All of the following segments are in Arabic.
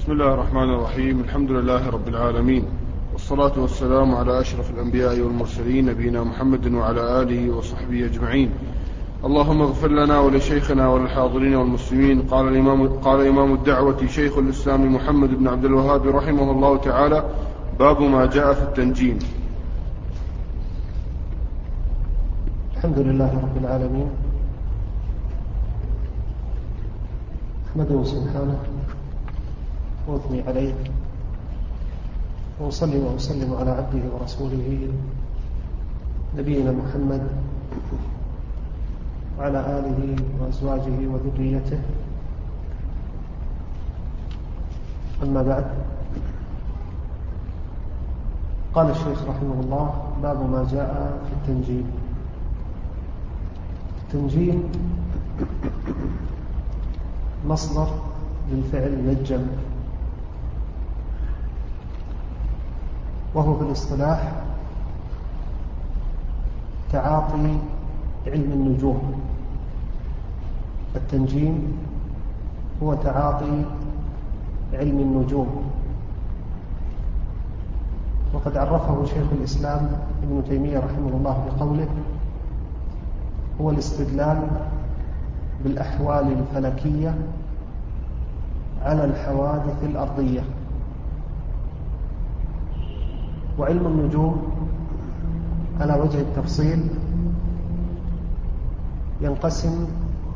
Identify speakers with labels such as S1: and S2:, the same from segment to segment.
S1: بسم الله الرحمن الرحيم. الحمد لله رب العالمين، والصلاة والسلام على أشرف الأنبياء والمرسلين نبينا محمد وعلى آله وصحبه أجمعين. اللهم اغفر لنا ولشيخنا وللحاضرين والمسلمين. قال إمام الدعوة شيخ الإسلام محمد بن عبد الوهاب رحمه الله تعالى: باب ما جاء في التنجيم.
S2: الحمد لله رب العالمين، أحمده سبحانه وأثني عليه، وأصلي وأسلم على عبده ورسوله نبينا محمد وعلى آله وأزواجه وذريته. أما بعد، قال الشيخ رحمه الله: باب ما جاء في التنجيم. التنجيم مصدر للفعل نجم، وهو في الاصطلاح تعاطي علم النجوم. التنجيم هو تعاطي علم النجوم، وقد عرفه شيخ الإسلام ابن تيمية رحمه الله بقوله: هو الاستدلال بالأحوال الفلكية على الحوادث الأرضية. وعلم النجوم على وجه التفصيل ينقسم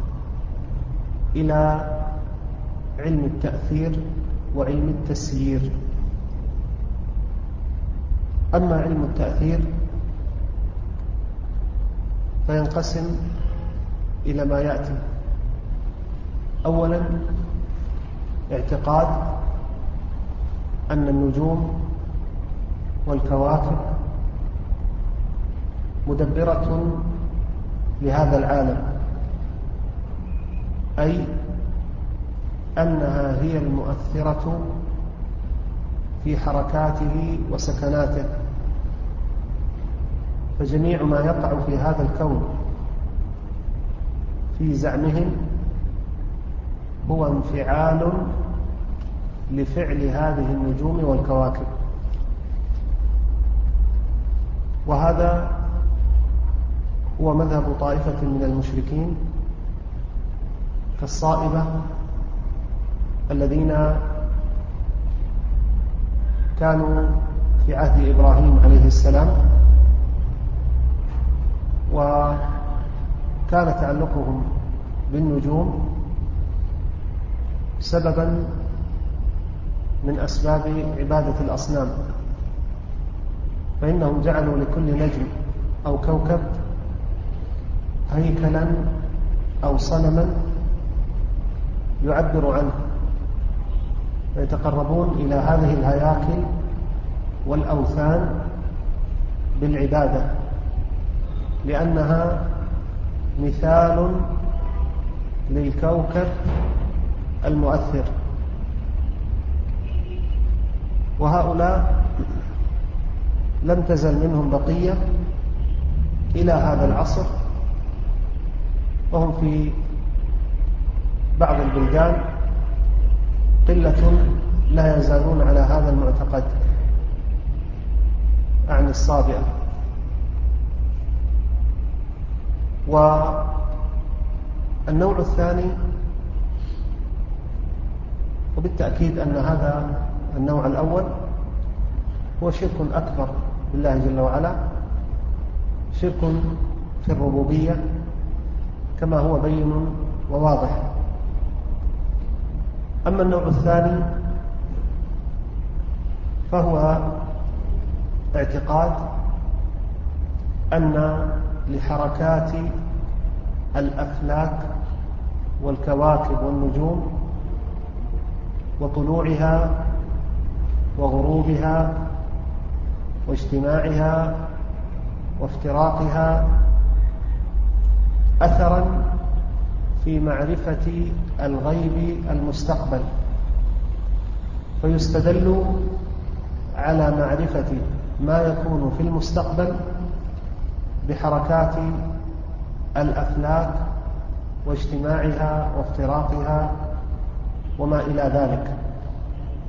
S2: إلى علم التأثير وعلم التسيير. أما علم التأثير فينقسم إلى ما يأتي: أولا، اعتقاد أن النجوم والكواكب مدبرة لهذا العالم، أي أنها هي المؤثرة في حركاته وسكناته، فجميع ما يقع في هذا الكون في زعمهم هو انفعال لفعل هذه النجوم والكواكب. وهذا هو مذهب طائفة من المشركين كالصائبة، الذين كانوا في عهد إبراهيم عليه السلام، وكان تعلقهم بالنجوم سببا من أسباب عبادة الأصنام، فإنهم جعلوا لكل نجم أو كوكب هيكلا أو صنما يعبر عنه، ويتقربون إلى هذه الهياكل والأوثان بالعبادة، لأنها مثال للكوكب المؤثر. وهؤلاء لم تزل منهم بقية إلى هذا العصر، وهم في بعض البلدان قلة لا يزالون على هذا المعتقد عن الصابئة. والنوع الثاني، وبالتأكيد أن هذا النوع الأول هو شرك أكبر بالله جل وعلا، شرك في الربوبية كما هو بين وواضح. أما النوع الثاني فهو اعتقاد أن لحركات الأفلاك والكواكب والنجوم وطلوعها وغروبها واجتماعها وافتراقها أثرا في معرفة الغيب المستقبل، فيستدل على معرفة ما يكون في المستقبل بحركات الأفلاك واجتماعها وافتراقها وما إلى ذلك.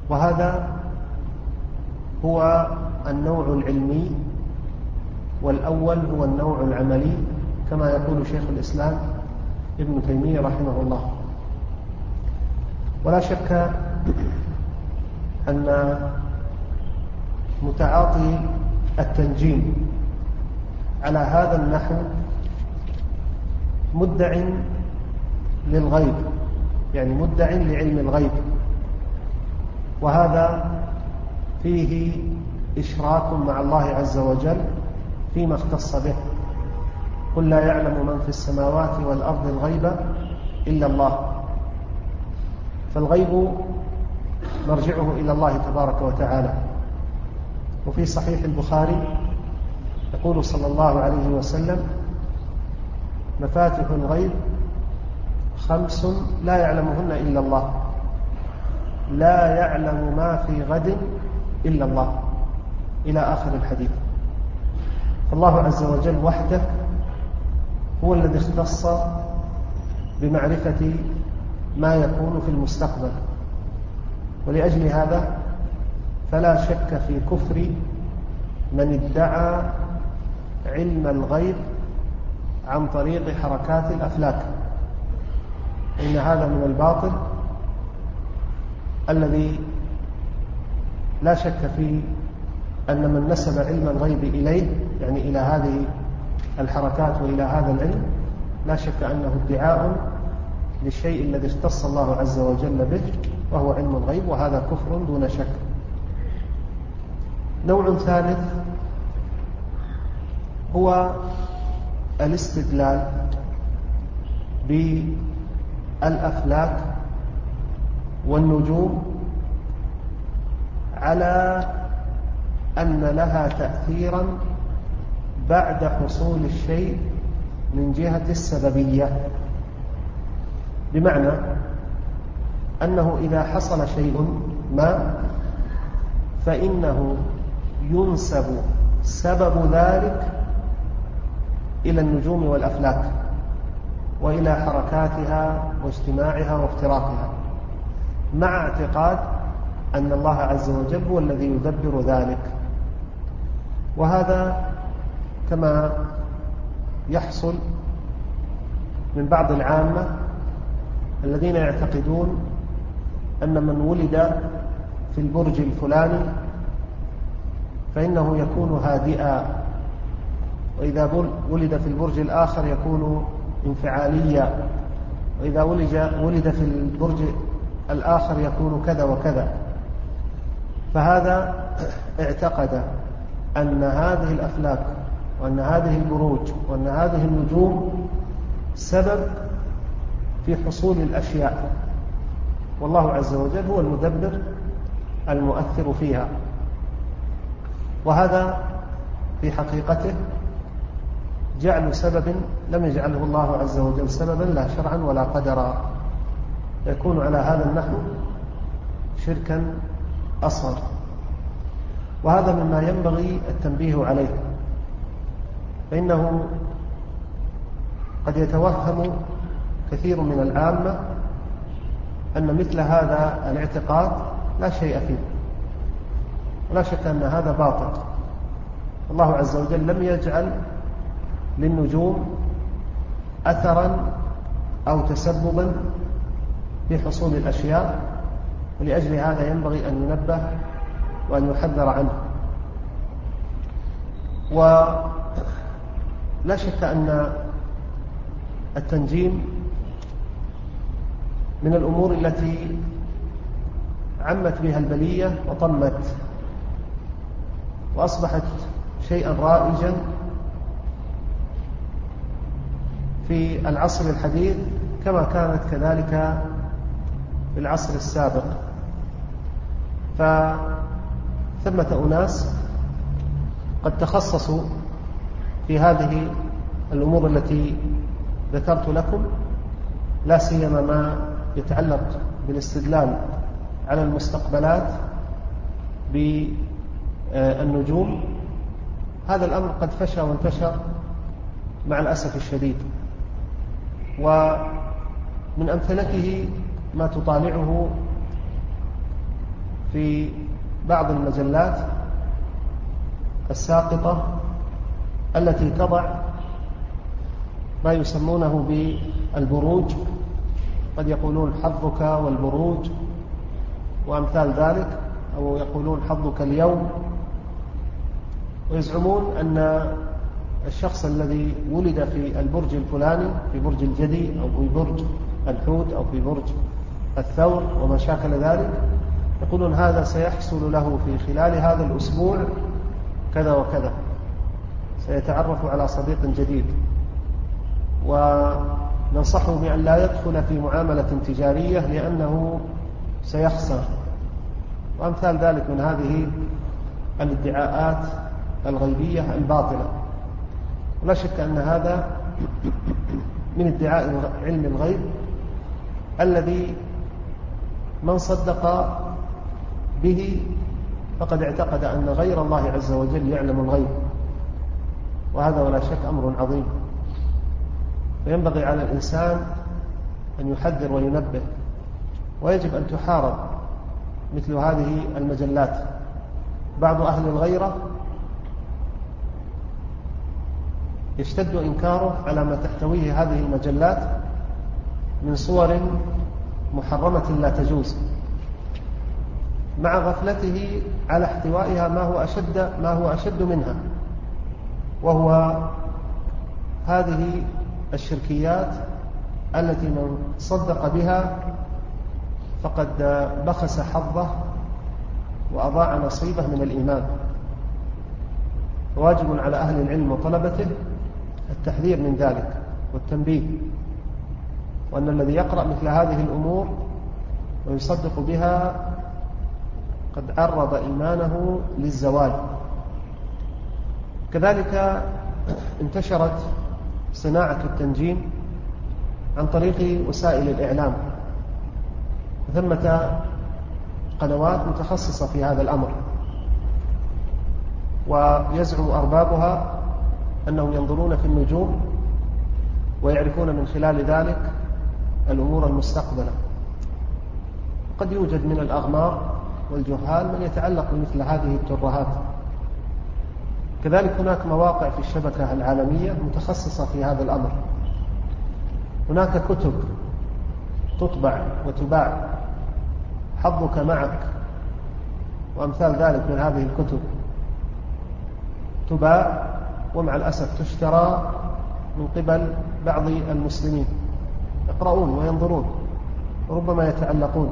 S2: وهذا هو النوع العلمي، والأول هو النوع العملي كما يقول شيخ الإسلام ابن تيمية رحمه الله. ولا شك أن متعاطي التنجيم على هذا النحو مدع للغيب، يعني مدع لعلم الغيب، وهذا فيه إشراك مع الله عز وجل فيما اختص به. قل لا يعلم من في السماوات والأرض الغيب إلا الله، فالغيب مرجعه إلى الله تبارك وتعالى. وفي صحيح البخاري يقول صلى الله عليه وسلم: مفاتح الغيب 5 لا يعلمهن إلا الله، لا يعلم ما في غد إلا الله، إلى آخر الحديث. فالله عز وجل وحده هو الذي اختص بمعرفة ما يكون في المستقبل، ولأجل هذا فلا شك في كفر من ادعى علم الغيب عن طريق حركات الأفلاك، إن هذا من الباطل الذي لا شك فيه أن من نسب علم الغيب إليه، يعني إلى هذه الحركات وإلى هذا العلم، لا شك أنه ادعاء للشيء الذي اختص الله عز وجل به وهو علم الغيب، وهذا كفر دون شك. نوع ثالث هو الاستدلال بالأفلاك والنجوم على أن لها تأثيرا بعد حصول الشيء من جهة السببية، بمعنى أنه إذا حصل شيء ما فإنه ينسب سبب ذلك إلى النجوم والأفلاك وإلى حركاتها واجتماعها وافتراقها، مع اعتقاد أن الله عز وجل هو الذي يدبر ذلك. وهذا كما يحصل من بعض العامة الذين يعتقدون أن من ولد في البرج الفلاني فإنه يكون هادئا، وإذا ولد في البرج الآخر يكون انفعاليا، وإذا ولد في البرج الآخر يكون كذا وكذا. فهذا اعتقد أن هذه الأفلاك وأن هذه البروج وأن هذه النجوم سبب في حصول الأشياء، والله عز وجل هو المدبر المؤثر فيها. وهذا في حقيقته جعل سبب لم يجعله الله عز وجل سببا، لا شرعا ولا قدرا، يكون على هذا النحو شركا أصغر. وهذا مما ينبغي التنبيه عليه، فإنه قد يتوهم كثير من العامة أن مثل هذا الاعتقاد لا شيء فيه، ولا شك أن هذا باطل. الله عز وجل لم يجعل للنجوم أثرا أو تسببا في حصول الأشياء، ولأجل هذا ينبغي أن ينبه وأن يحذر عنه. ولا شك أن التنجيم من الأمور التي عمت بها البلية وطمت، وأصبحت شيئا رائجا في العصر الحديث كما كانت كذلك في العصر السابق. فثمة أناس قد تخصصوا في هذه الأمور التي ذكرت لكم، لا سيما ما يتعلق بالاستدلال على المستقبلات بالنجوم. هذا الأمر قد فشى وانتشر مع الأسف الشديد، ومن أمثلته ما تطالعه في بعض المجلات الساقطة التي تضع ما يسمونه بالبروج، قد يقولون حظك والبروج وأمثال ذلك، أو يقولون حظك اليوم، ويزعمون أن الشخص الذي ولد في البرج الفلاني، في برج الجدي أو في برج الحوت أو في برج الثور وما شاكل ذلك، يقولون هذا سيحصل له في خلال هذا الأسبوع كذا وكذا، سيتعرف على صديق جديد، وننصحه بأن لا يدخل في معاملة تجارية لأنه سيخسر، وأمثال ذلك من هذه الادعاءات الغيبية الباطلة. ولا شك أن هذا من ادعاء علم الغيب الذي من صدق به فقد اعتقد أن غير الله عز وجل يعلم الغيب، وهذا ولا شك أمر عظيم. فينبغي على الإنسان أن يحذر وينبه، ويجب أن تحارب مثل هذه المجلات. بعض أهل الغيرة يشتد إنكاره على ما تحتويه هذه المجلات من صور محرمة لا تجوز، مع غفلته على احتوائها ما هو أشد منها، وهو هذه الشركيات التي من صدق بها فقد بخس حظه وأضاع نصيبه من الإيمان. واجب على أهل العلم وطلبته التحذير من ذلك والتنبيه، وأن الذي يقرأ مثل هذه الأمور ويصدق بها قد عرض إيمانه للزوال. كذلك انتشرت صناعة التنجيم عن طريق وسائل الإعلام، ثمة قنوات متخصصة في هذا الأمر، ويزعم أربابها أنهم ينظرون في النجوم ويعرفون من خلال ذلك الأمور المستقبلة. قد يوجد من الأغمار والجهال من يتعلق بمثل هذه الترهات. كذلك هناك مواقع في الشبكة العالمية متخصصة في هذا الأمر، هناك كتب تطبع وتباع، حظك معك وأمثال ذلك من هذه الكتب تباع، ومع الأسف تشترى من قبل بعض المسلمين، يقرؤون وينظرون وربما يتعلقون.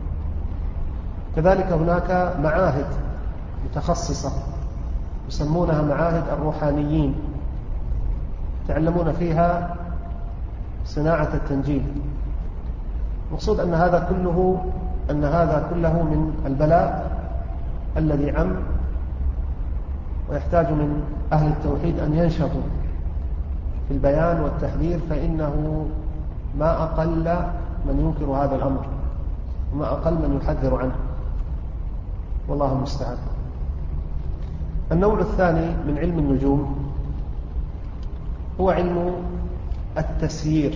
S2: كذلك هناك معاهد متخصصة يسمونها معاهد الروحانيين، يتعلمون فيها صناعة التنجيم. مقصود أن هذا كله من البلاء الذي عم، ويحتاج من أهل التوحيد أن ينشطوا في البيان والتحذير، فإنه ما أقل من ينكر هذا الأمر وما أقل من يحذر عنه، والله المستعان. النوع الثاني من علم النجوم هو علم التسيير،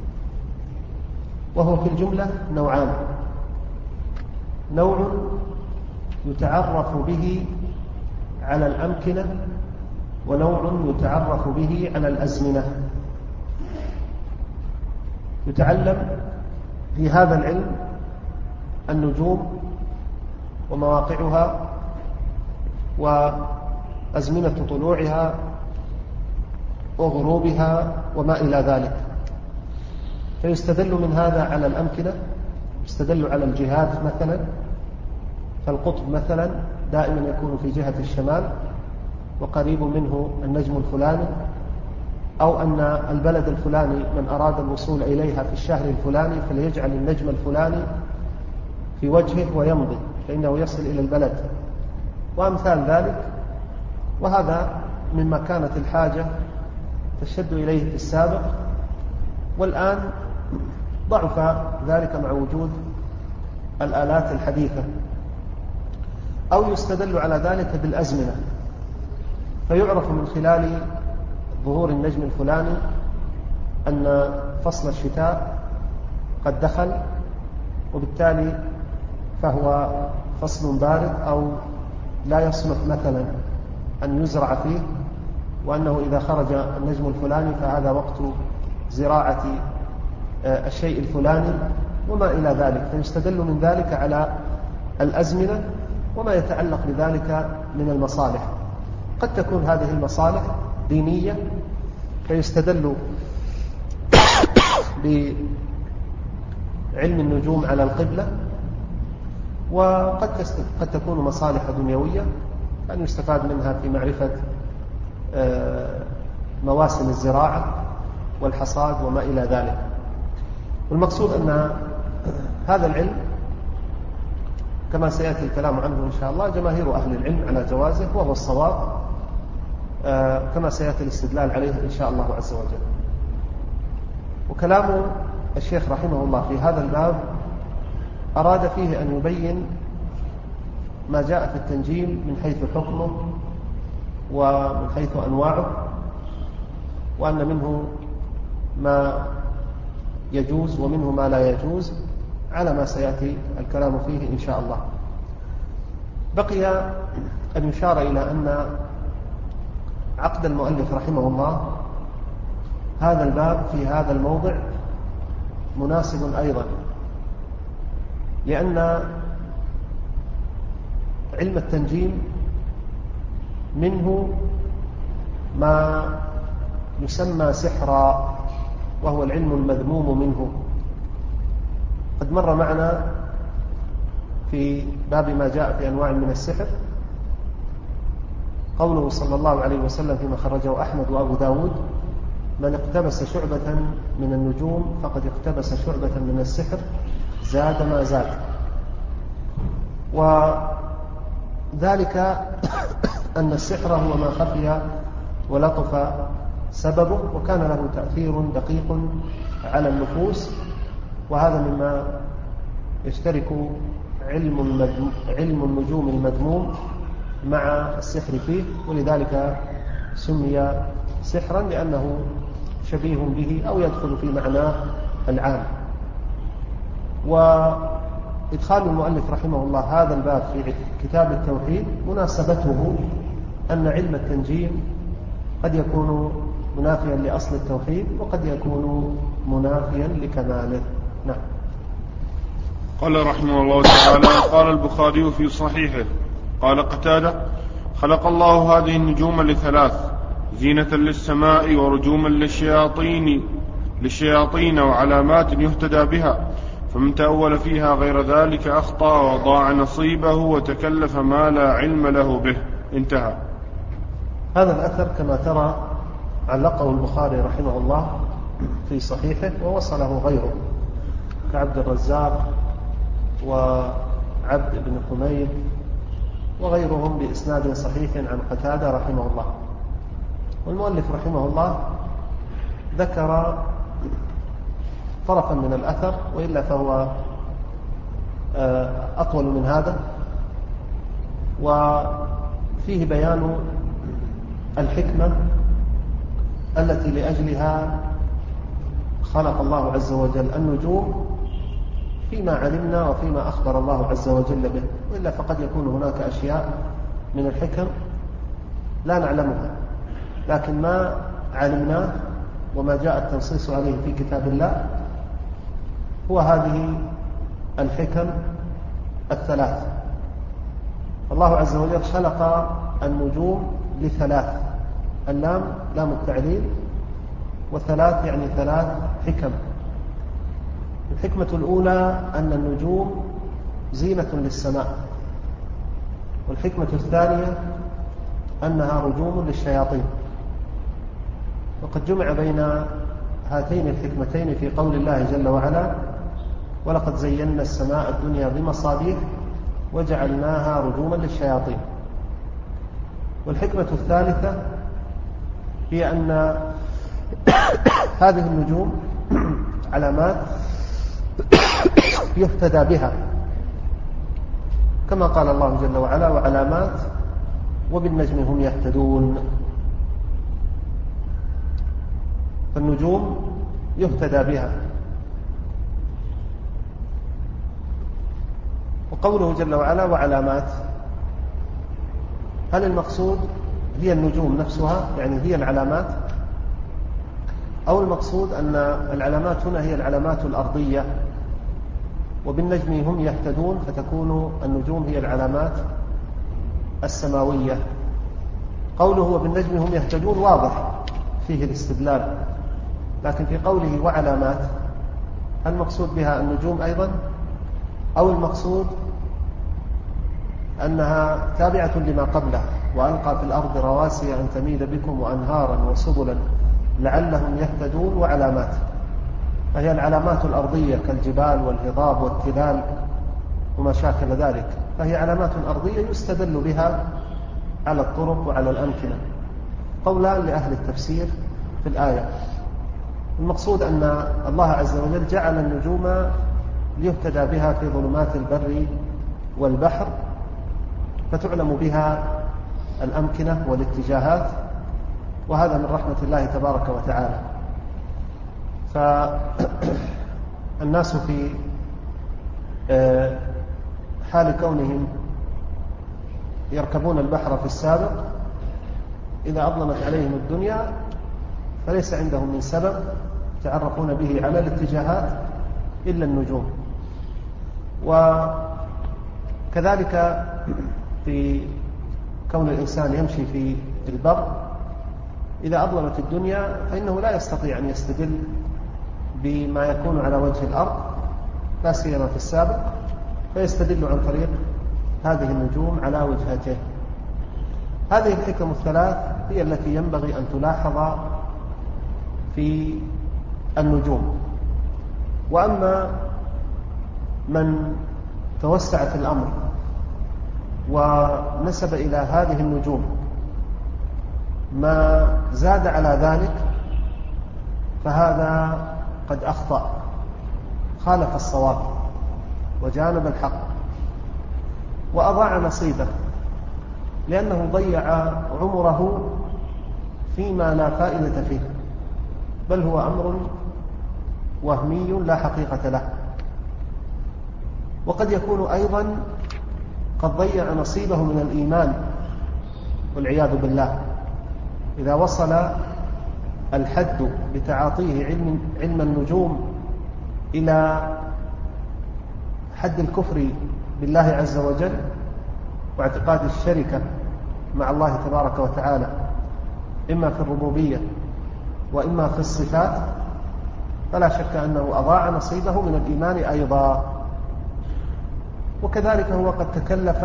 S2: وهو في الجملة نوعان: نوع يتعرف به على الأمكنة، ونوع يتعرف به على الأزمنة. يتعلم في هذا العلم النجوم ومواقعها وأزمنة طلوعها وغروبها وما إلى ذلك، فيستدل من هذا على الأمكنة، يستدل على الجهات مثلا، فالقطب مثلا دائما يكون في جهة الشمال وقريب منه النجم الفلاني، أو أن البلد الفلاني من أراد الوصول إليها في الشهر الفلاني فليجعل النجم الفلاني في وجهه ويمضي فإنه يصل إلى البلد، وأمثال ذلك. وهذا مما كانت الحاجة تشد إليه في السابق، والآن ضعف ذلك مع وجود الآلات الحديثة. أو يستدل على ذلك بالأزمنة، فيعرف من خلال ظهور النجم الفلاني أن فصل الشتاء قد دخل، وبالتالي فهو فصل بارد أو لا يصلح مثلا أن يزرع فيه، وأنه إذا خرج النجم الفلاني فهذا وقت زراعة الشيء الفلاني وما إلى ذلك، فيستدل من ذلك على الأزمنة وما يتعلق بذلك من المصالح. قد تكون هذه المصالح دينية فيستدل بعلم النجوم على القبلة، وقد تكون مصالح دنيوية أن يستفاد منها في معرفة مواسم الزراعة والحصاد وما إلى ذلك. والمقصود أن هذا العلم كما سيأتي الكلام عنه إن شاء الله جماهير أهل العلم على جوازه، وهو الصواب كما سيأتي الاستدلال عليه إن شاء الله عز وجل. وكلام الشيخ رحمه الله في هذا الباب أراد فيه أن يبين ما جاء في التنجيم من حيث حكمه ومن حيث أنواعه، وأن منه ما يجوز ومنه ما لا يجوز على ما سيأتي الكلام فيه إن شاء الله. بقي أن يشار إلى أن عقد المؤلف رحمه الله هذا الباب في هذا الموضع مناسب أيضا، لأن علم التنجيم منه ما يسمى سحرا، وهو العلم المذموم منه. قد مر معنا في باب ما جاء في أنواع من السحر قوله صلى الله عليه وسلم فيما خرجه أحمد وأبو داود: من اقتبس شعبة من النجوم فقد اقتبس شعبة من السحر زاد ما زاد. وذلك أن السحر هو ما خفي ولطف سببه وكان له تأثير دقيق على النفوس، وهذا مما يشترك علم النجوم المذموم مع السحر فيه، ولذلك سمي سحرا لأنه شبيه به أو يدخل في معناه العام. وإدخال المؤلف رحمه الله هذا الباب في كتاب التوحيد مناسبته أن علم التنجيم قد يكون منافيا لأصل التوحيد وقد يكون منافيا لكماله. نعم.
S1: قال رحمه الله تعالى: قال البخاري في صحيحه: قال قتادة: خلق الله هذه النجوم لثلاث: زينة للسماء، ورجوما للشياطين، وعلامات يهتدى بها، فمن تأول فيها غير ذلك أخطأ وضاع نصيبه وتكلف ما لا علم له به. انتهى.
S2: هذا الأثر كما ترى علقه البخاري رحمه الله في صحيحه، ووصله غيره كعبد الرزاق وعبد بن حميد وغيرهم بإسناد صحيح عن قتادة رحمه الله. والمؤلف رحمه الله ذكر طرفا من الأثر، وإلا فهو أطول من هذا، وفيه بيان الحكمة التي لأجلها خلق الله عز وجل النجوم فيما علمنا وفيما أخبر الله عز وجل به، وإلا فقد يكون هناك أشياء من الحكم لا نعلمها، لكن ما علمناه وما جاء التنصيص عليه في كتاب الله هو هذه الحكم الثلاث. الله عز وجل خلق النجوم لثلاث، اللام لام التعليل، وثلاث يعني ثلاث حكم. الحكمة الأولى أن النجوم زينة للسماء، والحكمة الثانية أنها رجوم للشياطين. وقد جمع بين هاتين الحكمتين في قول الله جل وعلا: ولقد زينا السماء الدنيا بمصابيح وجعلناها رجوما للشياطين. والحكمة الثالثة هي أن هذه النجوم علامات يهتدى بها، كما قال الله جل وعلا: وعلامات وبالنجم هم يهتدون. فالنجوم يهتدى بها. فقوله جل وعلا وعلامات، هل المقصود هي النجوم نفسها يعني هي العلامات، أو المقصود أن العلامات هنا هي العلامات الأرضية وبالنجم هم يهتدون فتكون النجوم هي العلامات السماوية؟ قوله وبالنجم هم يهتدون واضح فيه الاستدلال، لكن في قوله وعلامات هل المقصود بها النجوم أيضا، أو المقصود أنها تابعة لما قبله وألقى في الأرض رواسي أن تميد بكم وأنهارا وسبلا لعلهم يهتدون وعلامات؟ فهي العلامات الأرضية كالجبال والهضاب والتلال وما شاكل ذلك، فهي علامات أرضية يستدل بها على الطرق وعلى الأمكنة. قولان لأهل التفسير في الآية. المقصود أن الله عز وجل جعل النجوم ليهتدى بها في ظلمات البر والبحر، فتعلم بها الأمكنة والاتجاهات، وهذا من رحمة الله تبارك وتعالى. فالناس في حال كونهم يركبون البحر في السابق إذا أظلمت عليهم الدنيا فليس عندهم من سبب يتعرفون به على الاتجاهات إلا النجوم. وكذلك في كون الإنسان يمشي في البر إذا أظلمت الدنيا فإنه لا يستطيع أن يستدل بما يكون على وجه الأرض لا سيما في السابق، فيستدل عن طريق هذه النجوم على وجهته. هذه الحكم الثلاث هي التي ينبغي أن تلاحظ في النجوم. وأما من توسع في الأمر ونسب إلى هذه النجوم ما زاد على ذلك فهذا قد أخطأ، خالف الصواب وجانب الحق وأضاع نصيبه، لأنه ضيع عمره فيما لا فائدة فيه، بل هو أمر وهمي لا حقيقة له. وقد يكون أيضا قد ضيع نصيبه من الإيمان والعياذ بالله، إذا وصل الحد بتعاطيه علم النجوم إلى حد الكفر بالله عز وجل واعتقاد الشركة مع الله تبارك وتعالى إما في الربوبية وإما في الصفات، فلا شك أنه أضاع نصيبه من الإيمان أيضا. وكذلك هو قد تكلف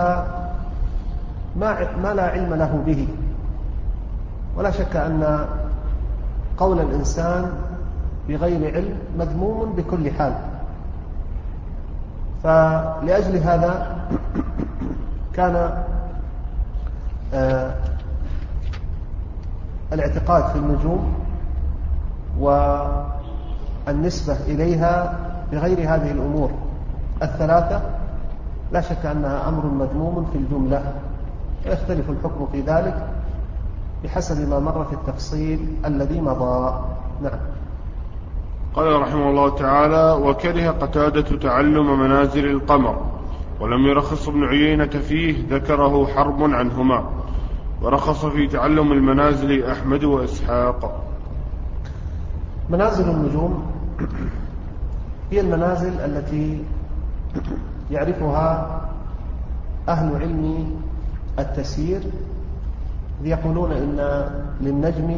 S2: ما لا علم له به، ولا شك أن قول الإنسان بغير علم مذموم بكل حال. فلأجل هذا كان الاعتقاد في النجوم والنسبة إليها بغير هذه الأمور الثلاثة لا شك أنها أمر مذموم في الجملة، ويختلف الحكم في ذلك بحسب ما مر في التفصيل الذي مضى. نعم.
S1: قال رحمه الله تعالى: وكره قتادة تعلم منازل القمر، ولم يرخص ابن عيينة فيه، ذكره حرب عنهما، ورخص في تعلم المنازل أحمد وإسحاق.
S2: منازل النجوم هي المنازل التي يعرفها أهل علم التسيير، يقولون إن للنجم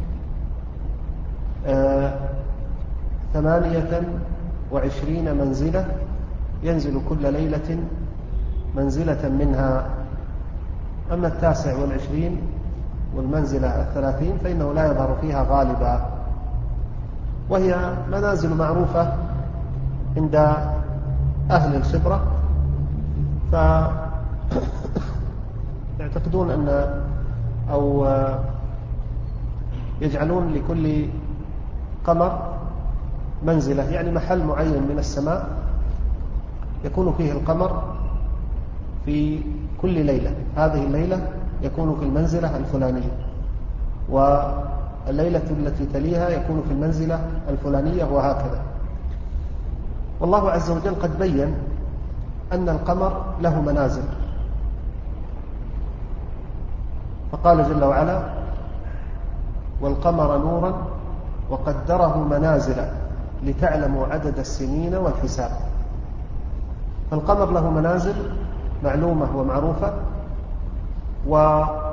S2: 28 منزلة ينزل كل ليلة منزلة منها، أما 29 والمنزلة 30 فإنه لا يظهر فيها غالبا، وهي منازل معروفة عند أهل الخبرة، فيعتقدون أن أو يجعلون لكل قمر منزلة، يعني محل معين من السماء يكون فيه القمر في كل ليلة، هذه الليلة يكون في المنزلة الفلانية، والليلة التي تليها يكون في المنزلة الفلانية، وهكذا. والله عز وجل قد بين أن القمر له منازل، فقال جل وعلا: والقمر نورا وقدره منازل لتعلموا عدد السنين والحساب. فالقمر له منازل معلومة ومعروفة، وأهل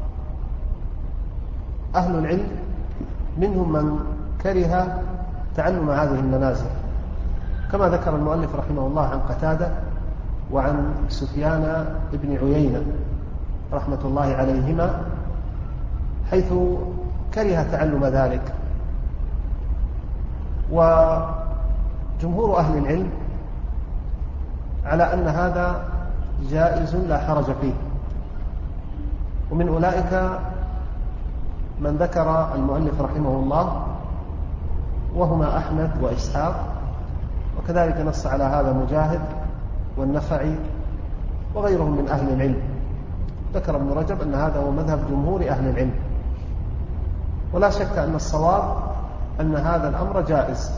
S2: العلم منهم من كره تعلم هذه المنازل، كما ذكر المؤلف رحمه الله عن قتادة وعن سفيان بن عيينة رحمة الله عليهما، حيث كره تعلم ذلك. وجمهور أهل العلم على أن هذا جائز لا حرج فيه، ومن أولئك من ذكر المؤلف رحمه الله وهما أحمد وإسحاق، وكذلك نص على هذا مجاهد والنفعي وغيرهم من أهل العلم. ذكر ابن رجب أن هذا هو مذهب جمهور أهل العلم، ولا شك أن الصواب أن هذا الأمر جائز،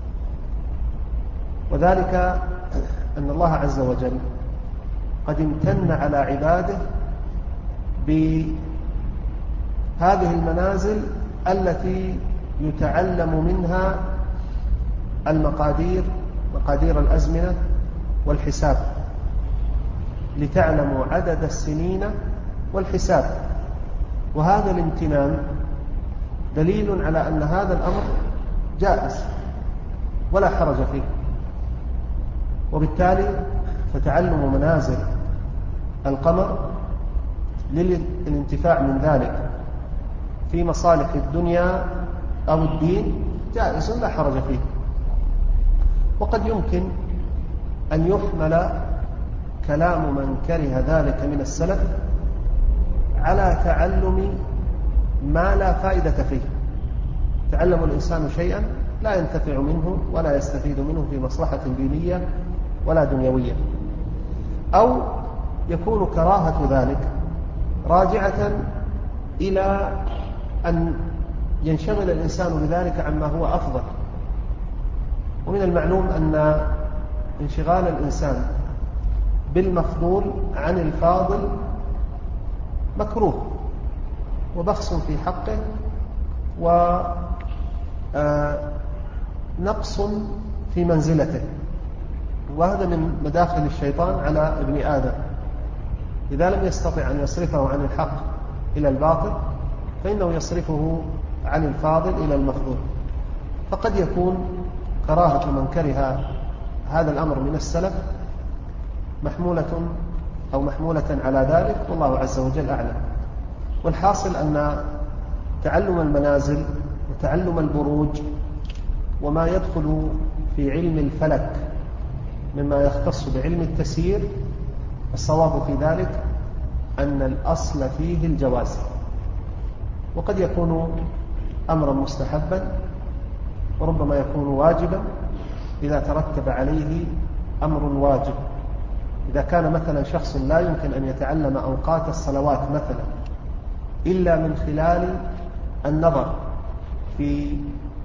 S2: وذلك أن الله عز وجل قد امتن على عباده بهذه المنازل التي يتعلم منها المقادير، مقادير الأزمنة والحساب، لتعلموا عدد السنين والحساب. وهذا الامتنان دليل على أن هذا الأمر جائز ولا حرج فيه، وبالتالي فتعلم منازل القمر للانتفاع من ذلك في مصالح الدنيا أو الدين جائز لا حرج فيه. وقد يمكن أن يحمل كلام من كره ذلك من السلف على تعلم ما لا فائدة فيه، تعلم الإنسان شيئا لا ينتفع منه ولا يستفيد منه في مصلحة دينية ولا دنيوية، أو يكون كراهة ذلك راجعة إلى أن ينشغل الإنسان بذلك عما هو أفضل. ومن المعلوم أن انشغال الإنسان بالمفضول عن الفاضل مكروه وبخس في حقه ونقص في منزلته، وهذا من مداخل الشيطان على ابن آدم. إذا لم يستطع أن يصرفه عن الحق إلى الباطل فإنه يصرفه عن الفاضل إلى المفضول. فقد يكون كراهة من كره هذا الأمر من السلف محمولة على ذلك، والله عز وجل أعلم. والحاصل أن تعلم المنازل وتعلم البروج وما يدخل في علم الفلك مما يختص بعلم التسيير، الصواب في ذلك أن الأصل فيه الجواز، وقد يكون أمرا مستحبا وربما يكون واجبا إذا ترتب عليه أمر واجب. إذا كان مثلا شخص لا يمكن أن يتعلم أوقات الصلوات مثلا إلا من خلال النظر في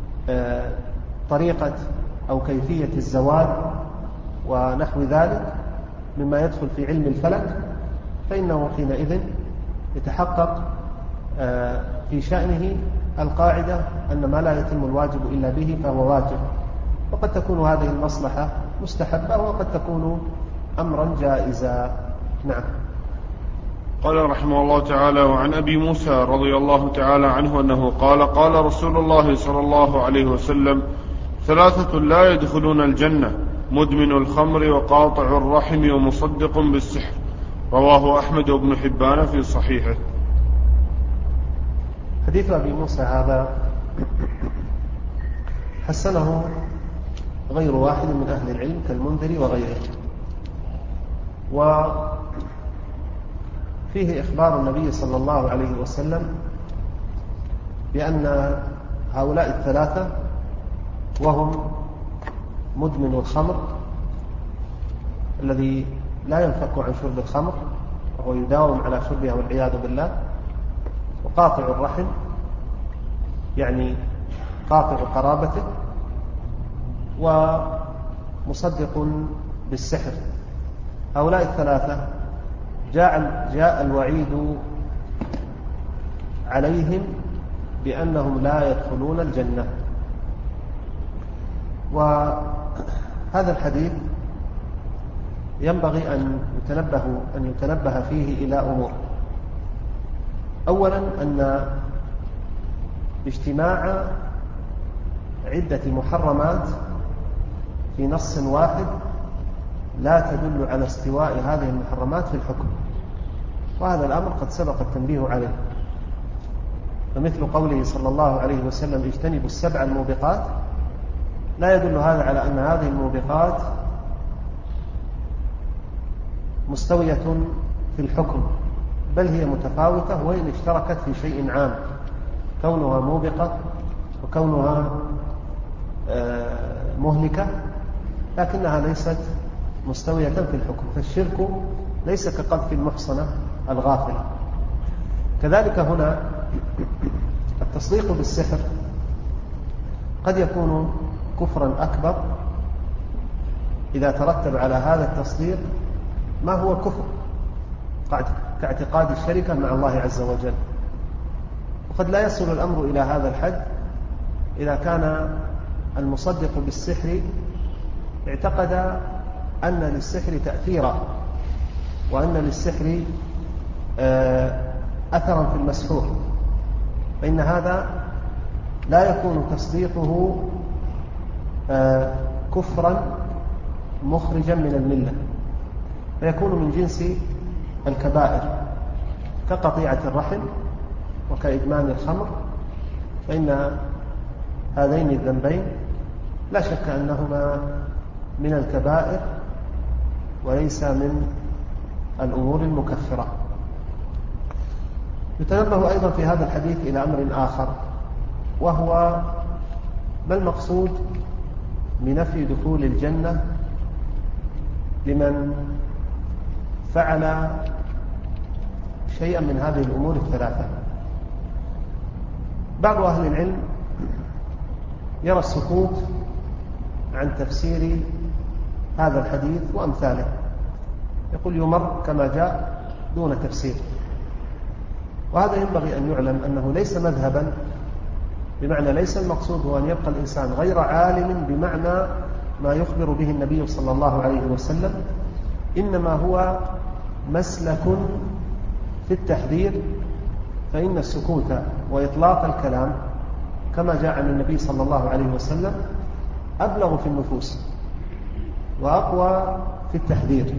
S2: طريقة أو كيفية الزواج ونحو ذلك مما يدخل في علم الفلك، فإنه حينئذ يتحقق في شأنه القاعدة أن ما لا يتم الواجب إلا به فهو واجب. وقد تكون هذه المصلحة مستحبة وقد تكون أمرا جائزا. نعم.
S1: قال رحمه الله تعالى: وعن أبي موسى رضي الله تعالى عنه أنه قال: قال رسول الله صلى الله عليه وسلم: ثلاثة لا يدخلون الجنة: مدمن الخمر وقاطع الرحم ومصدق بالسحر. رواه أحمد بن حبان في صحيحه.
S2: حديث أبي موسى هذا حسنه غير واحد من أهل العلم كالمنذري وغيره، وفيه إخبار النبي صلى الله عليه وسلم بأن هؤلاء الثلاثة وهم مدمن الخمر الذي لا ينفك عن شرب الخمر وهو يداوم على شربها والعياذ بالله، وقاطع الرحم يعني قاطع قرابته، ومصدق بالسحر هؤلاء الثلاثة جاء الوعيد عليهم بأنهم لا يدخلون الجنة. وهذا الحديث ينبغي أن يتنبه فيه إلى أمور. أولا أن اجتماع عدة محرمات في نص واحد لا تدل على استواء هذه المحرمات في الحكم، وهذا الأمر قد سبق التنبيه عليه. فمثل قوله صلى الله عليه وسلم اجتنبوا السبع الموبقات، لا يدل هذا على أن هذه الموبقات مستوية في الحكم، بل هي متفاوتة وإن اشتركت في شيء عام، كونها موبقة وكونها مهلكة، لكنها ليست مستوية في الحكم. فالشرك ليس كقذف المحصنة الغافلة. كذلك هنا التصديق بالسحر قد يكون كفرا أكبر إذا ترتب على هذا التصديق ما هو كفر، كاعتقاد الشركة مع الله عز وجل. وقد لا يصل الأمر إلى هذا الحد إذا كان المصدق بالسحر اعتقد أن للسحر تأثيرا، وأن للسحر أثرا في المسحور، فإن هذا لا يكون تصديقه كفرا مخرجا من الملة، فيكون من جنس الكبائر كقطيعة الرحم وكإدمان الخمر، فإن هذين الذنبين لا شك أنهما من الكبائر وليس من الأمور المكفرة. يتنبه أيضا في هذا الحديث إلى أمر آخر، وهو ما المقصود بنفي دخول الجنة لمن فعل شيئا من هذه الأمور الثلاثة. بعض أهل العلم يرى السكوت عن تفسير هذا الحديث وأمثاله، يقول يمر كما جاء دون تفسير. وهذا ينبغي أن يعلم أنه ليس مذهبا، بمعنى ليس المقصود هو أن يبقى الإنسان غير عالم بمعنى ما يخبر به النبي صلى الله عليه وسلم، إنما هو مسلك في التحذير، فإن السكوت وإطلاق الكلام كما جاء عن النبي صلى الله عليه وسلم أبلغ في النفوس وأقوى في التحذير.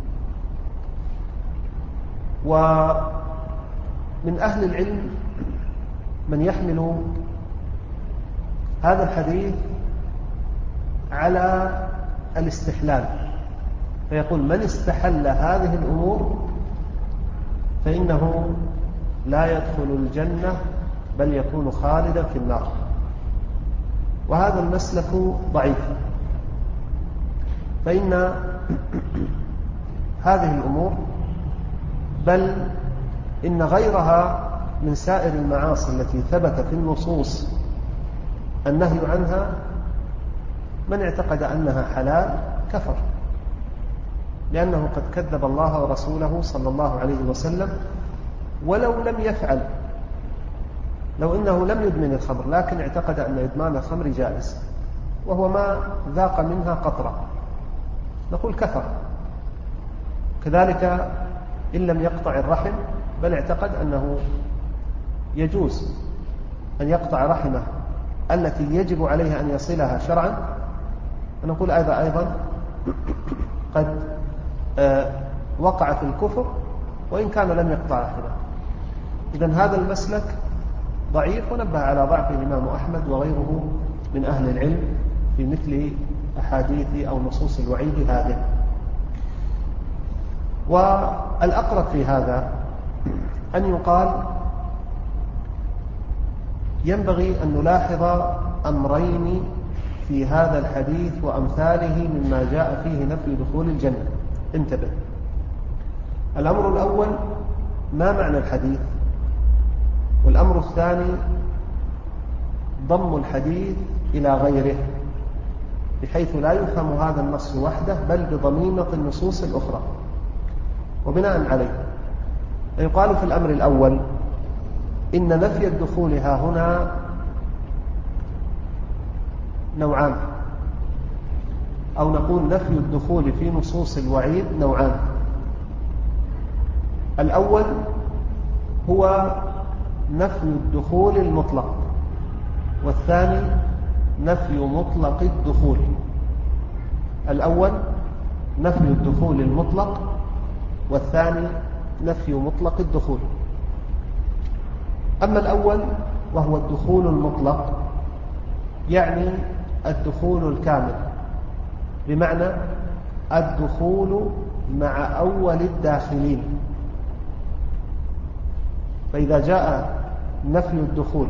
S2: ومن أهل العلم من يحمل هذا الحديث على الاستحلال، فيقول من استحل هذه الأمور فإنه لا يدخل الجنة بل يكون خالدا في النار، وهذا المسلك ضعيف. فإن هذه الأمور بل إن غيرها من سائر المعاصي التي ثبت في النصوص النهي عنها، من اعتقد أنها حلال كفر، لأنه قد كذب الله ورسوله صلى الله عليه وسلم ولو لم يفعل، لو إنه لم يدمن الخمر لكن اعتقد أن إدمان الخمر جائز وهو ما ذاق منها قطرة، نقول كفر. كذلك إن لم يقطع الرحم بل اعتقد أنه يجوز أن يقطع رحمه التي يجب عليه أن يصلها شرعا، نقول أيضا قد وقع في الكفر وإن كان لم يقطع رحمه. إذن هذا المسلك ضعيف، ونبه على ضعفه الإمام أحمد وغيره من أهل العلم في مثل أحاديث أو نصوص الوعيد هذه. والأقرب في هذا أن يقال ينبغي أن نلاحظ أمرين في هذا الحديث وأمثاله مما جاء فيه نفي دخول الجنة. انتبه. الأمر الأول ما معنى الحديث، والأمر الثاني ضم الحديث إلى غيره بحيث لا يفهم هذا النص وحده بل بضميمة النصوص الأخرى. وبناء عليه يقال في الأمر الأول إن نفي الدخول ها هنا نوعان، أو نقول نفي الدخول في نصوص الوعيد نوعان. الأول هو نفي الدخول المطلق، والثاني نفي مطلق الدخول. الأول نفي الدخول المطلق، والثاني نفي مطلق الدخول. أما الأول وهو الدخول المطلق يعني الدخول الكامل، بمعنى الدخول مع أول الداخلين. فإذا جاء نفي الدخول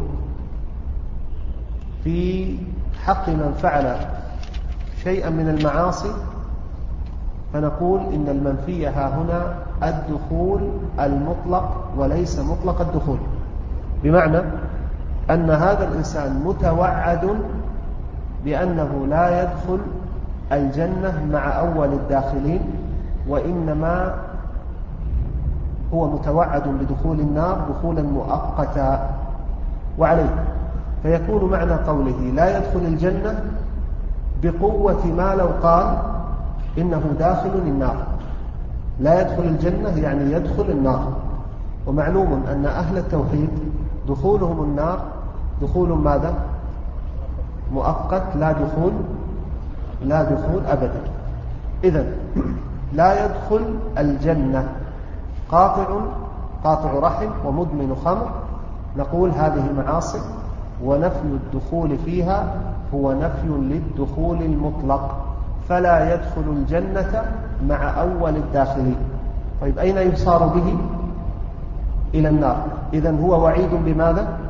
S2: في حق من فعل شيئا من المعاصي فنقول إن المنفي ها هنا الدخول المطلق وليس مطلق الدخول، بمعنى أن هذا الإنسان متوعد بأنه لا يدخل الجنة مع أول الداخلين، وإنما هو متوعد بدخول النار دخولا مؤقتا. وعليه فيكون معنى قوله لا يدخل الجنة بقوة ما لو قال إنه داخل النار. لا يدخل الجنة يعني يدخل النار، ومعلوم أن أهل التوحيد دخولهم النار دخول ماذا؟ مؤقت، لا دخول أبدا. إذن لا يدخل الجنة قاطع رحم ومدمن خمر، نقول هذه معاصي، ونفي الدخول فيها هو نفي للدخول المطلق، فلا يدخل الجنة مع أول الداخلين. طيب أين يصار به؟ إلى النار. إذن هو وعيد بماذا؟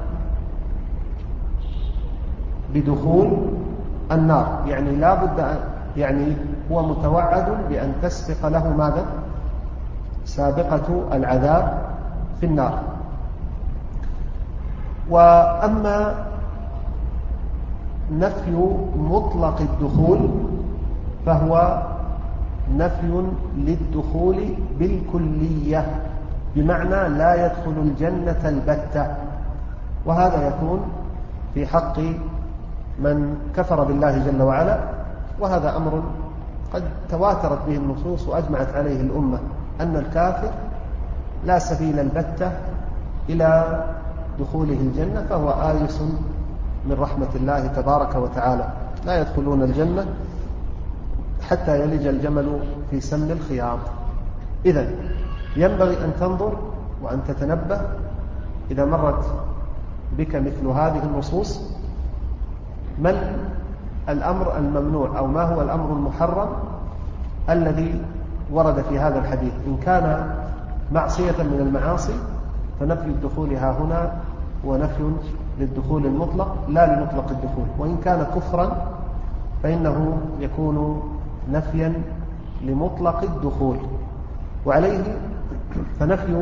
S2: بدخول النار، يعني لا بد يعني هو متوعد بأن تسبق له ماذا؟ سابقة العذاب في النار. وأما نفي مطلق الدخول فهو نفي للدخول بالكلية، بمعنى لا يدخل الجنة البتة، وهذا يكون في حق من كفر بالله جل وعلا، وهذا أمر قد تواترت به النصوص وأجمعت عليه الأمة أن الكافر لا سبيل البتة إلى دخوله الجنة، فهو آيس من رحمة الله تبارك وتعالى. لا يدخلون الجنة حتى يلج الجمل في سم الخياط. إذن ينبغي أن تنظر وأن تتنبه إذا مرت بك مثل هذه النصوص، ما الأمر الممنوع أو ما هو الأمر المحرم الذي ورد في هذا الحديث. إن كان معصية من المعاصي فنفي الدخول ها هنا ونفي للدخول المطلق لا لمطلق الدخول، وإن كان كفرا فإنه يكون نفيا لمطلق الدخول. وعليه فنفي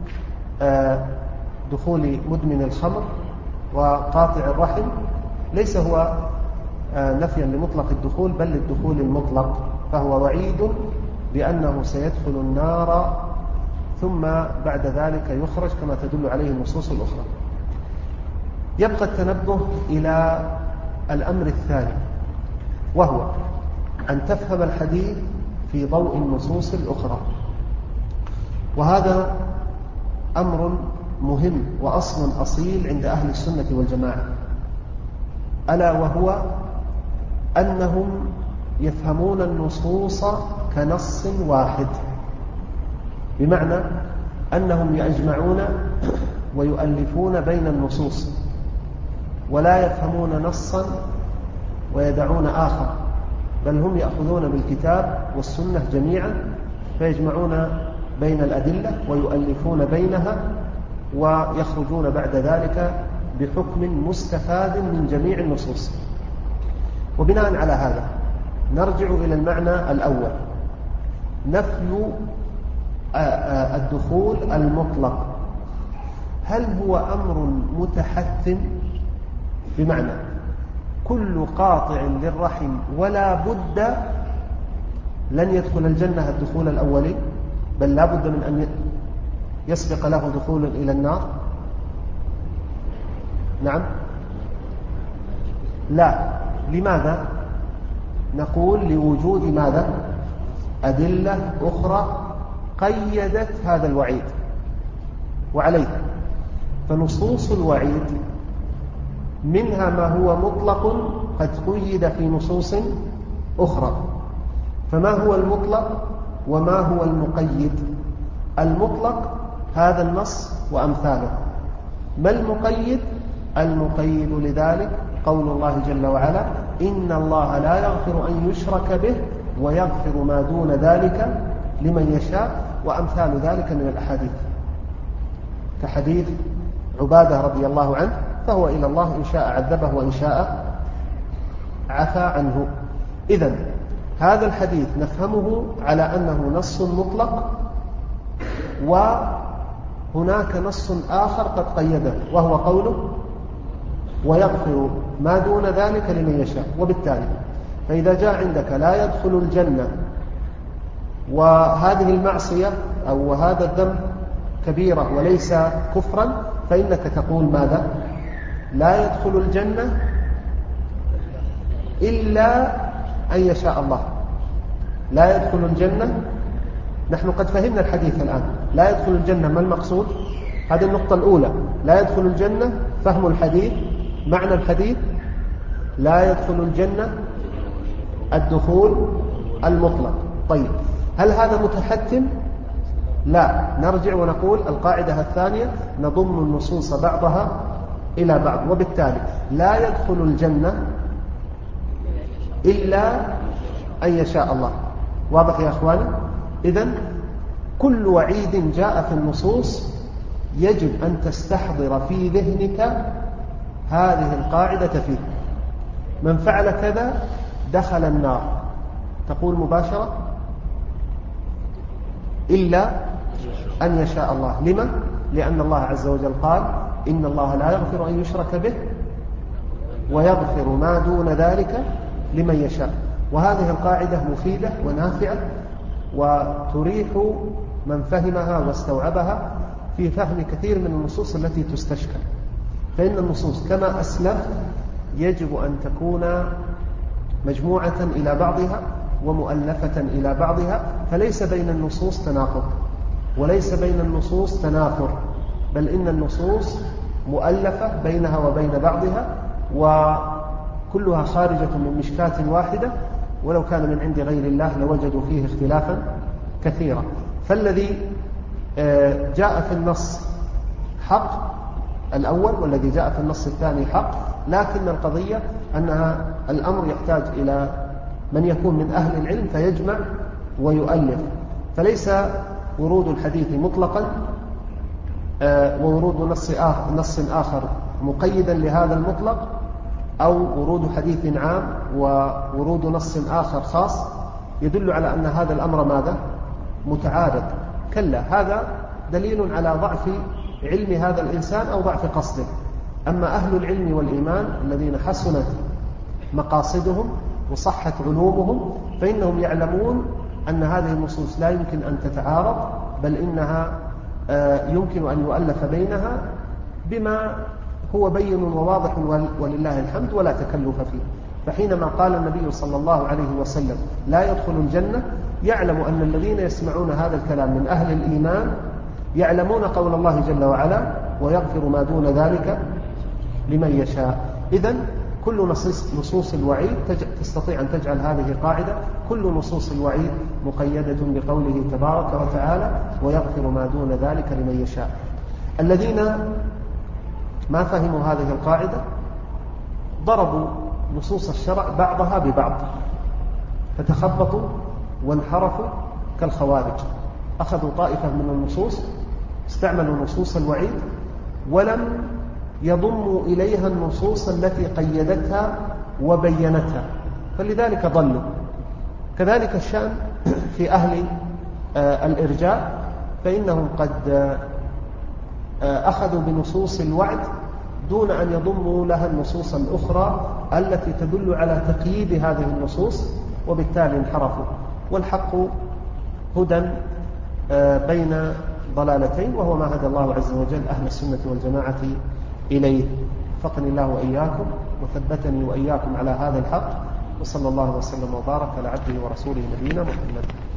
S2: دخول مدمن الخمر وقاطع الرحم ليس هو نفيا لمطلق الدخول بل للدخول المطلق، فهو وعيد بأنه سيدخل النار ثم بعد ذلك يخرج كما تدل عليه النصوص الأخرى. يبقى التنبه إلى الأمر الثاني، وهو أن تفهم الحديث في ضوء النصوص الأخرى، وهذا أمر مهم وأصل أصيل عند أهل السنة والجماعة، ألا وهو أنهم يفهمون النصوص كنص واحد، بمعنى أنهم يجمعون ويؤلفون بين النصوص، ولا يفهمون نصا ويدعون آخر، بل هم يأخذون بالكتاب والسنة جميعا فيجمعون بين الأدلة ويؤلفون بينها ويخرجون بعد ذلك بحكم مستفاد من جميع النصوص. وبناء على هذا نرجع إلى المعنى الأول، نفي الدخول المطلق. هل هو أمر متحتم؟ بمعنى كل قاطع للرحم ولا بد لن يدخل الجنة الدخول الأولي، بل لا بد من أن يسبق له دخول إلى النار؟ نعم. لا. لماذا؟ نقول لوجود ماذا؟ أدلة أخرى قيدت هذا الوعيد. وعليه فنصوص الوعيد منها ما هو مطلق قد قيد في نصوص أخرى. فما هو المطلق وما هو المقيد؟ المطلق هذا النص وأمثاله. ما المقيد؟ المقيد لذلك قول الله جل وعلا: إن الله لا يغفر أن يشرك به ويغفر ما دون ذلك لمن يشاء، وأمثال ذلك من الأحاديث، كحديث عبادة رضي الله عنه: فهو إلى الله إن شاء عذبه وإن شاء عفى عنه. إذن هذا الحديث نفهمه على أنه نص مطلق، وهناك نص آخر قد قيده وهو قوله: ويغفر ما دون ذلك لمن يشاء. وبالتالي فإذا جاء عندك لا يدخل الجنة وهذه المعصية أو هذا الذنب كبيرة وليس كفرا، فإنك تقول ماذا؟ لا يدخل الجنة إلا أن يشاء الله. لا يدخل الجنة، نحن قد فهمنا الحديث الآن. لا يدخل الجنة ما المقصود؟ هذه النقطة الأولى. لا يدخل الجنة فهم الحديث، معنى الحديث: لا يدخل الجنة الدخول المطلق. طيب، هل هذا متحتم؟ لا. نرجع ونقول القاعدة الثانية: نضم النصوص بعضها إلى بعض. وبالتالي لا يدخل الجنة إلا أن يشاء الله. واضح يا أخواني؟ إذن كل وعيد جاء في النصوص يجب أن تستحضر في ذهنك هذه القاعدة فيه: من فعل كذا دخل النار، تقول مباشرة: إلا أن يشاء الله. لما؟ لأن الله عز وجل قال: إن الله لا يغفر أن يشرك به ويغفر ما دون ذلك لمن يشاء. وهذه القاعدة مفيدة ونافعة وتريح من فهمها واستوعبها في فهم كثير من النصوص التي تستشكل. فإن النصوص كما أسلف يجب أن تكون مجموعة إلى بعضها ومؤلفة إلى بعضها، فليس بين النصوص تناقض وليس بين النصوص تنافر، بل إن النصوص مؤلفة بينها وبين بعضها، وكلها خارجة من مشكاة واحدة، ولو كان من عند غير الله لوجدوا فيه اختلافا كثيرا. فالذي جاء في النص حق الأول، والذي جاء في النص الثاني حق، لكن القضية أنها الأمر يحتاج إلى من يكون من أهل العلم فيجمع ويؤلف. فليس ورود الحديث مطلقا وورود نص آخر مقيدا لهذا المطلق، أو ورود حديث عام وورود نص آخر خاص يدل على أن هذا الأمر ماذا؟ متعارض. كلا، هذا دليل على ضعف علم هذا الإنسان أو ضعف قصده. أما أهل العلم والإيمان الذين حسنت مقاصدهم وصحت علومهم فإنهم يعلمون أن هذه النصوص لا يمكن أن تتعارض، بل إنها يمكن أن يؤلف بينها بما هو بين وواضح ولله الحمد ولا تكلف فيه. فحينما قال النبي صلى الله عليه وسلم: لا يدخل الجنة، يعلم أن الذين يسمعون هذا الكلام من أهل الإيمان يعلمون قول الله جل وعلا: ويغفر ما دون ذلك لمن يشاء. إذن كل نصوص الوعيد تستطيع أن تجعل هذه قاعدة: كل نصوص الوعيد مقيدة بقوله تبارك وتعالى: ويغفر ما دون ذلك لمن يشاء. الذين ما فهموا هذه القاعدة ضربوا نصوص الشرع بعضها ببعض، فتخبطوا وانحرفوا كالخوارج. أخذوا طائفة من النصوص، استعملوا نصوص الوعيد ولم يضموا إليها النصوص التي قيدتها وبينتها، فلذلك ضلوا. كذلك الشأن في أهل الإرجاء، فإنهم قد أخذوا بنصوص الوعد دون أن يضموا لها النصوص الأخرى التي تدل على تقييد هذه النصوص، وبالتالي انحرفوا. والحق هدى بين ضلالتين، وهو ما هدى الله عز وجل أهل السنة والجماعة إليه. وفقني الله وإياكم وثبتني وإياكم على هذا الحق، وصلى الله وسلم وبارك على عبده ورسوله نبينا محمد.